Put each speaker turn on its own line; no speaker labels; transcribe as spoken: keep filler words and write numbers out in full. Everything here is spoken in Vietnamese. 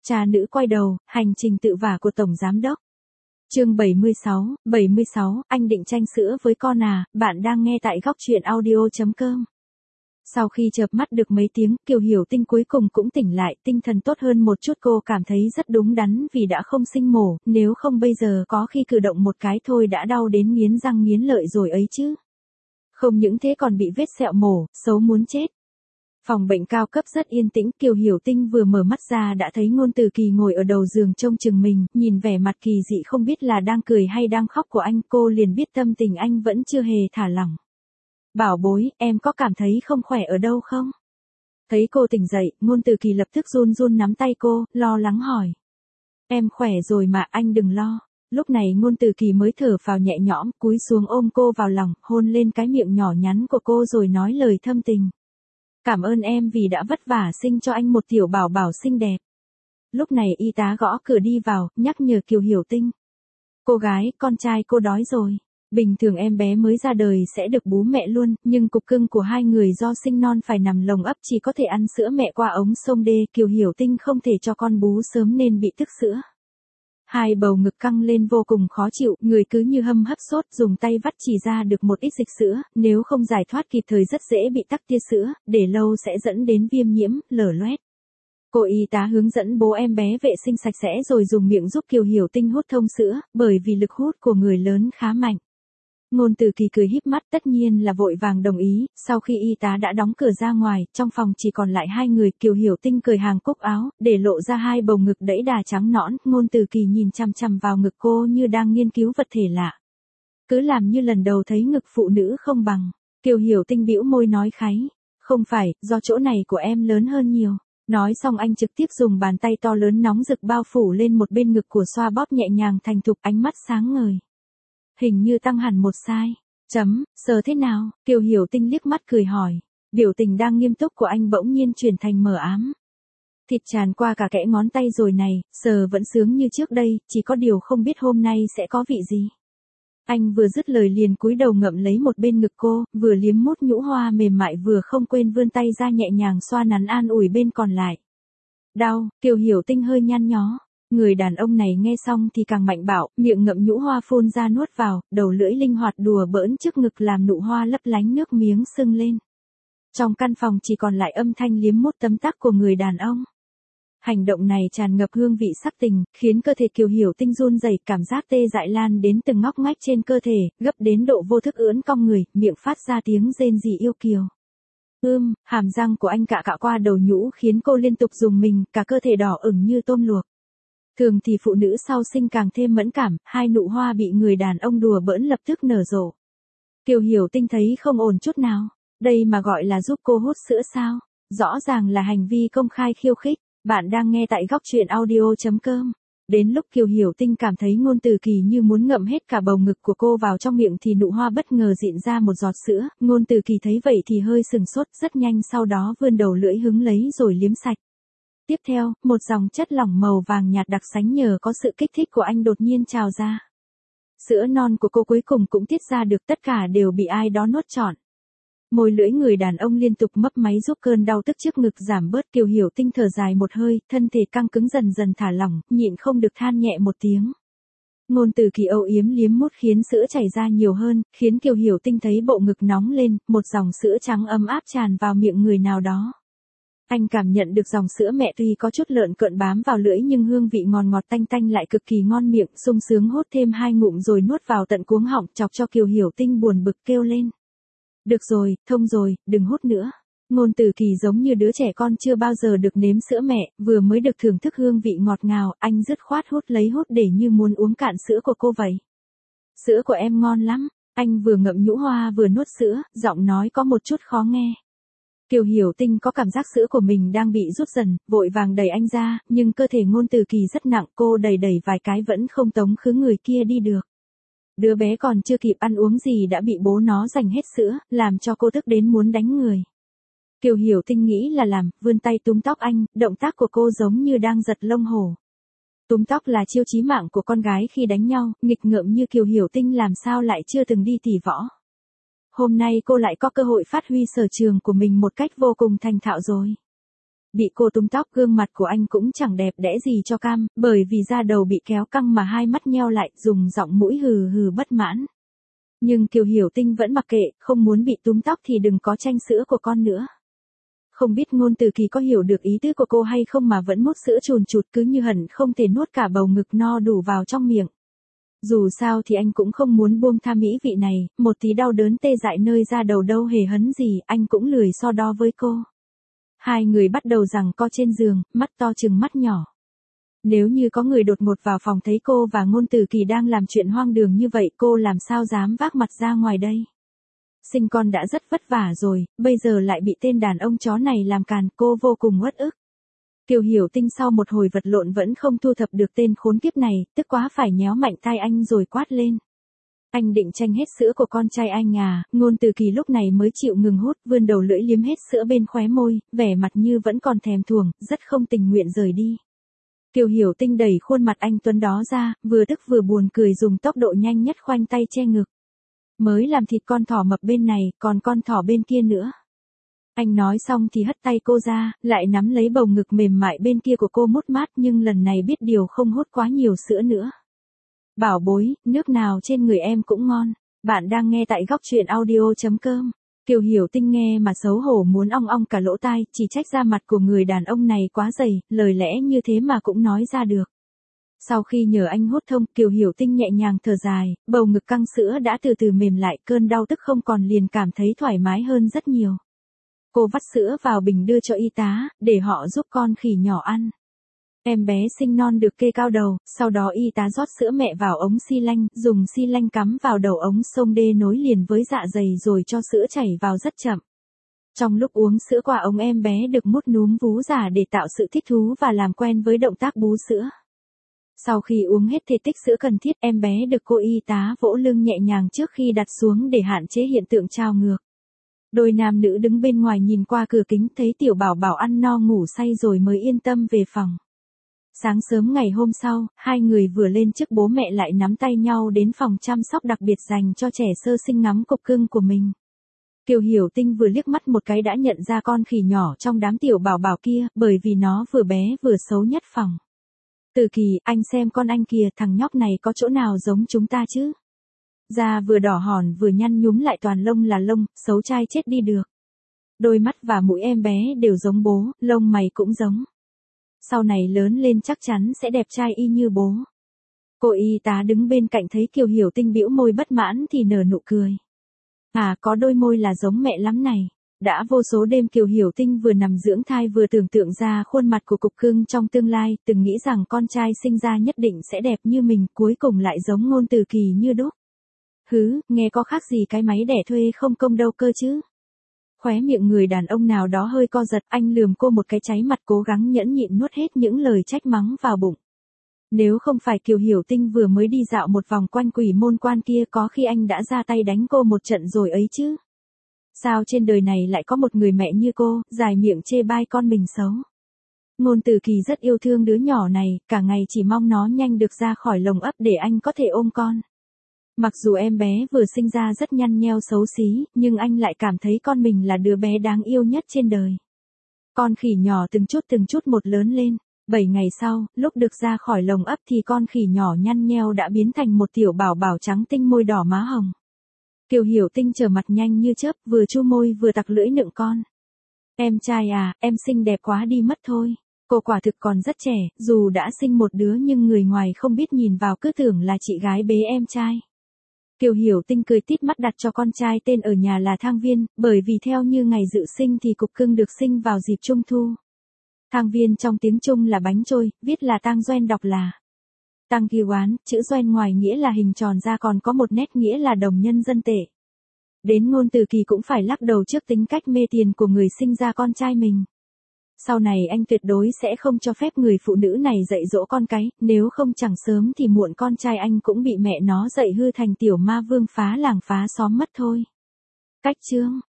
Cha nữ quay đầu, hành trình tự vả của Tổng Giám Đốc. Chương bảy mươi sáu, bảy mươi sáu, anh định tranh sữa với con à, bạn đang nghe tại góc truyện audio.com. Sau khi chợp mắt được mấy tiếng, Kiều Hiểu Tinh cuối cùng cũng tỉnh lại, tinh thần tốt hơn một chút, cô cảm thấy rất đúng đắn vì đã không sinh mổ, nếu không bây giờ có khi cử động một cái thôi đã đau đến nghiến răng nghiến lợi rồi ấy chứ. Không những thế còn bị vết sẹo mổ, xấu muốn chết. Phòng bệnh cao cấp rất yên tĩnh, Kiều Hiểu Tinh vừa mở mắt ra đã thấy Ngôn Từ Kỳ ngồi ở đầu giường trông chừng mình, nhìn vẻ mặt kỳ dị không biết là đang cười hay đang khóc của anh, cô liền biết tâm tình anh vẫn chưa hề thả lỏng. Bảo bối, em có cảm thấy không khỏe ở đâu không? Thấy cô tỉnh dậy, Ngôn Từ Kỳ lập tức run run nắm tay cô, lo lắng hỏi. Em khỏe rồi mà, anh đừng lo. Lúc này Ngôn Từ Kỳ mới thở phào nhẹ nhõm, cúi xuống ôm cô vào lòng, hôn lên cái miệng nhỏ nhắn của cô rồi nói lời thâm tình. Cảm ơn em vì đã vất vả sinh cho anh một tiểu bảo bảo xinh đẹp. Lúc này y tá gõ cửa đi vào, nhắc nhở Kiều Hiểu Tinh. Cô gái, con trai cô đói rồi. Bình thường em bé mới ra đời sẽ được bú mẹ luôn, nhưng cục cưng của hai người do sinh non phải nằm lồng ấp chỉ có thể ăn sữa mẹ qua ống sông đê. Kiều Hiểu Tinh không thể cho con bú sớm nên bị tức sữa. Hai bầu ngực căng lên vô cùng khó chịu, người cứ như hâm hấp sốt, dùng tay vắt chỉ ra được một ít dịch sữa, nếu không giải thoát kịp thời rất dễ bị tắc tia sữa, để lâu sẽ dẫn đến viêm nhiễm, lở loét. Cô y tá hướng dẫn bố em bé vệ sinh sạch sẽ rồi dùng miệng giúp Kiều Hiểu Tinh hút thông sữa, bởi vì lực hút của người lớn khá mạnh. Ngôn Từ Kỳ cười híp mắt, tất nhiên là vội vàng đồng ý. Sau khi y tá đã đóng cửa ra ngoài, trong phòng chỉ còn lại hai người. Kiều Hiểu Tinh cởi hàng cúc áo, để lộ ra hai bầu ngực đẫy đà trắng nõn. Ngôn Từ Kỳ nhìn chằm chằm vào ngực cô như đang nghiên cứu vật thể lạ. Cứ làm như lần đầu thấy ngực phụ nữ không bằng. Kiều Hiểu Tinh bĩu môi nói kháy. Không phải, do chỗ này của em lớn hơn nhiều. Nói xong anh trực tiếp dùng bàn tay to lớn nóng rực bao phủ lên một bên ngực của, xoa bóp nhẹ nhàng thành thục, ánh mắt sáng ngời. Hình như tăng hẳn một size. Chấm, sờ thế nào? Kiều Hiểu Tinh liếc mắt cười hỏi. Biểu tình đang nghiêm túc của anh bỗng nhiên chuyển thành mờ ám. Thịt tràn qua cả kẽ ngón tay rồi này, sờ vẫn sướng như trước đây, chỉ có điều không biết hôm nay sẽ có vị gì. Anh vừa dứt lời liền cúi đầu ngậm lấy một bên ngực cô, vừa liếm mút nhũ hoa mềm mại vừa không quên vươn tay ra nhẹ nhàng xoa nắn an ủi bên còn lại. Đau, Kiều Hiểu Tinh hơi nhăn nhó. Người đàn ông này nghe xong thì càng mạnh bạo, miệng ngậm nhũ hoa phun ra nuốt vào, đầu lưỡi linh hoạt đùa bỡn trước ngực làm nụ hoa lấp lánh nước miếng sưng lên. Trong căn phòng chỉ còn lại âm thanh liếm mút tấm tắc của người đàn ông. Hành động này tràn ngập hương vị sắc tình, khiến cơ thể Kiều Hiểu Tinh run rẩy, cảm giác tê dại lan đến từng ngóc ngách trên cơ thể, gấp đến độ vô thức ưỡn cong người, miệng phát ra tiếng rên rỉ yêu kiều. Ưm, hàm răng của anh cạ cạ qua đầu nhũ khiến cô liên tục rùng mình, cả cơ thể đỏ ửng như tôm luộc. Thường thì phụ nữ sau sinh càng thêm mẫn cảm, hai nụ hoa bị người đàn ông đùa bỡn lập tức nở rộ. Kiều Hiểu Tinh thấy không ổn chút nào, đây mà gọi là giúp cô hút sữa sao? Rõ ràng là hành vi công khai khiêu khích. Bạn đang nghe tại góc truyện audio.com. Đến lúc Kiều Hiểu Tinh cảm thấy Ngôn Từ Kỳ như muốn ngậm hết cả bầu ngực của cô vào trong miệng thì nụ hoa bất ngờ rịn ra một giọt sữa. Ngôn Từ Kỳ thấy vậy thì hơi sừng sốt, rất nhanh sau đó vươn đầu lưỡi hứng lấy rồi liếm sạch. Tiếp theo, một dòng chất lỏng màu vàng nhạt đặc sánh nhờ có sự kích thích của anh đột nhiên trào ra. Sữa non của cô cuối cùng cũng tiết ra được, tất cả đều bị ai đó nuốt trọn. Môi lưỡi người đàn ông liên tục mấp máy giúp cơn đau tức trước ngực giảm bớt. Kiều Hiểu Tinh thở dài một hơi, thân thể căng cứng dần dần thả lỏng, nhịn không được than nhẹ một tiếng. Ngôn Từ Kỳ âu yếm liếm mút khiến sữa chảy ra nhiều hơn, khiến Kiều Hiểu Tinh thấy bộ ngực nóng lên, một dòng sữa trắng ấm áp tràn vào miệng người nào đó. Anh cảm nhận được dòng sữa mẹ tuy có chút lợn cợn bám vào lưỡi nhưng hương vị ngọt ngọt tanh tanh lại cực kỳ ngon miệng, sung sướng hốt thêm hai ngụm rồi nuốt vào tận cuống họng, chọc cho Kiều Hiểu Tinh buồn bực kêu lên. Được rồi, thông rồi, đừng hút nữa. Ngôn Từ Kỳ giống như đứa trẻ con chưa bao giờ được nếm sữa mẹ, vừa mới được thưởng thức hương vị ngọt ngào, anh dứt khoát hút lấy hút để như muốn uống cạn sữa của cô vậy. Sữa của em ngon lắm, anh vừa ngậm nhũ hoa vừa nuốt sữa, giọng nói có một chút khó nghe. Kiều Hiểu Tinh có cảm giác sữa của mình đang bị rút dần, vội vàng đẩy anh ra, nhưng cơ thể Ngôn Từ Kỳ rất nặng, cô đẩy đẩy vài cái vẫn không tống khứ người kia đi được. Đứa bé còn chưa kịp ăn uống gì đã bị bố nó giành hết sữa, làm cho cô tức đến muốn đánh người. Kiều Hiểu Tinh nghĩ là làm, vươn tay túm tóc anh, động tác của cô giống như đang giật lông hổ. Túm tóc là chiêu chí mạng của con gái khi đánh nhau, nghịch ngợm như Kiều Hiểu Tinh làm sao lại chưa từng đi tỷ võ. Hôm nay cô lại có cơ hội phát huy sở trường của mình một cách vô cùng thành thạo rồi. Bị cô túm tóc, gương mặt của anh cũng chẳng đẹp đẽ gì cho cam, bởi vì da đầu bị kéo căng mà hai mắt nheo lại, dùng giọng mũi hừ hừ bất mãn. Nhưng Kiều Hiểu Tinh vẫn mặc kệ, không muốn bị túm tóc thì đừng có tranh sữa của con nữa. Không biết Ngôn Từ Kỳ có hiểu được ý tứ của cô hay không mà vẫn mút sữa chùn chụt, cứ như hẳn không thể nuốt cả bầu ngực no đủ vào trong miệng. Dù sao thì anh cũng không muốn buông tha mỹ vị này, một tí đau đớn tê dại nơi da đầu đâu hề hấn gì, anh cũng lười so đo với cô. Hai người bắt đầu giằng co trên giường, mắt to chừng mắt nhỏ. Nếu như có người đột ngột vào phòng thấy cô và Ngôn Từ Kỳ đang làm chuyện hoang đường như vậy, cô làm sao dám vác mặt ra ngoài đây. Sinh con đã rất vất vả rồi, bây giờ lại bị tên đàn ông chó này làm càn, cô vô cùng uất ức. Kiều Hiểu Tinh sau một hồi vật lộn vẫn không thu thập được tên khốn kiếp này, tức quá phải nhéo mạnh tai anh rồi quát lên. Anh định tranh hết sữa của con trai anh à? Ngôn Từ Kỳ lúc này mới chịu ngừng hút, vươn đầu lưỡi liếm hết sữa bên khóe môi, vẻ mặt như vẫn còn thèm thuồng, rất không tình nguyện rời đi. Kiều Hiểu Tinh đẩy khuôn mặt anh tuấn đó ra, vừa tức vừa buồn cười dùng tốc độ nhanh nhất khoanh tay che ngực. Mới làm thịt con thỏ mập bên này, còn con thỏ bên kia nữa. Anh nói xong thì hất tay cô ra, lại nắm lấy bầu ngực mềm mại bên kia của cô mút mát, nhưng lần này biết điều không hút quá nhiều sữa nữa. Bảo bối, nước nào trên người em cũng ngon. Bạn đang nghe tại góc truyện audio chấm com. Kiều Hiểu Tinh nghe mà xấu hổ muốn ong ong cả lỗ tai, chỉ trách da mặt của người đàn ông này quá dày, lời lẽ như thế mà cũng nói ra được. Sau khi nhờ anh hút thông, Kiều Hiểu Tinh nhẹ nhàng thở dài, bầu ngực căng sữa đã từ từ mềm lại, cơn đau tức không còn, liền cảm thấy thoải mái hơn rất nhiều. Cô vắt sữa vào bình đưa cho y tá, để họ giúp con khỉ nhỏ ăn. Em bé sinh non được kê cao đầu, sau đó y tá rót sữa mẹ vào ống xi lanh, dùng xi lanh cắm vào đầu ống xông đê nối liền với dạ dày rồi cho sữa chảy vào rất chậm. Trong lúc uống sữa qua ống, em bé được mút núm vú giả để tạo sự thích thú và làm quen với động tác bú sữa. Sau khi uống hết thể tích sữa cần thiết, em bé được cô y tá vỗ lưng nhẹ nhàng trước khi đặt xuống để hạn chế hiện tượng trao ngược. Đôi nam nữ đứng bên ngoài nhìn qua cửa kính thấy tiểu bảo bảo ăn no ngủ say rồi mới yên tâm về phòng. Sáng sớm ngày hôm sau, hai người vừa lên chức bố mẹ lại nắm tay nhau đến phòng chăm sóc đặc biệt dành cho trẻ sơ sinh ngắm cục cưng của mình. Kiều Hiểu Tinh vừa liếc mắt một cái đã nhận ra con khỉ nhỏ trong đám tiểu bảo bảo kia, bởi vì nó vừa bé vừa xấu nhất phòng. Từ Kỳ, anh xem con anh kìa, thằng nhóc này có chỗ nào giống chúng ta chứ? Da vừa đỏ hòn vừa nhăn nhúm lại toàn lông là lông, xấu trai chết đi được. Đôi mắt và mũi em bé đều giống bố, lông mày cũng giống. Sau này lớn lên chắc chắn sẽ đẹp trai y như bố. Cô y tá đứng bên cạnh thấy Kiều Hiểu Tinh bĩu môi bất mãn thì nở nụ cười. À, có đôi môi là giống mẹ lắm này. Đã vô số đêm Kiều Hiểu Tinh vừa nằm dưỡng thai vừa tưởng tượng ra khuôn mặt của cục cưng trong tương lai, từng nghĩ rằng con trai sinh ra nhất định sẽ đẹp như mình, cuối cùng lại giống Ngôn Từ Kỳ như đúc. Hứ, nghe có khác gì cái máy đẻ thuê không công đâu cơ chứ. Khóe miệng người đàn ông nào đó hơi co giật, anh lườm cô một cái cháy mặt, cố gắng nhẫn nhịn nuốt hết những lời trách mắng vào bụng. Nếu không phải Kiều Hiểu Tinh vừa mới đi dạo một vòng quanh quỷ môn quan kia, có khi anh đã ra tay đánh cô một trận rồi ấy chứ. Sao trên đời này lại có một người mẹ như cô, dài miệng chê bai con mình xấu. Ngôn Từ Kỳ rất yêu thương đứa nhỏ này, cả ngày chỉ mong nó nhanh được ra khỏi lồng ấp để anh có thể ôm con. Mặc dù em bé vừa sinh ra rất nhăn nheo xấu xí, nhưng anh lại cảm thấy con mình là đứa bé đáng yêu nhất trên đời. Con khỉ nhỏ từng chút từng chút một lớn lên. Bảy ngày sau, lúc được ra khỏi lồng ấp thì con khỉ nhỏ nhăn nheo đã biến thành một tiểu bảo bảo trắng tinh, môi đỏ má hồng. Kiều Hiểu Tinh trở mặt nhanh như chớp, vừa chu môi vừa tặc lưỡi nựng con. Em trai à, em xinh đẹp quá đi mất thôi. Cô quả thực còn rất trẻ, dù đã sinh một đứa nhưng người ngoài không biết nhìn vào cứ tưởng là chị gái bế em trai. Kiều Hiểu Tinh cười tít mắt đặt cho con trai tên ở nhà là Thang Viên, bởi vì theo như ngày dự sinh thì cục cưng được sinh vào dịp Trung Thu. Thang Viên trong tiếng Trung là bánh trôi, viết là Tang Doen đọc là Tang Ghi Oán, chữ Doen ngoài nghĩa là hình tròn ra còn có một nét nghĩa là đồng nhân dân tệ. Đến Ngôn Từ Kỳ cũng phải lắc đầu trước tính cách mê tiền của người sinh ra con trai mình. Sau này anh tuyệt đối sẽ không cho phép người phụ nữ này dạy dỗ con cái, nếu không chẳng sớm thì muộn con trai anh cũng bị mẹ nó dạy hư thành tiểu ma vương phá làng phá xóm mất thôi. Cách chương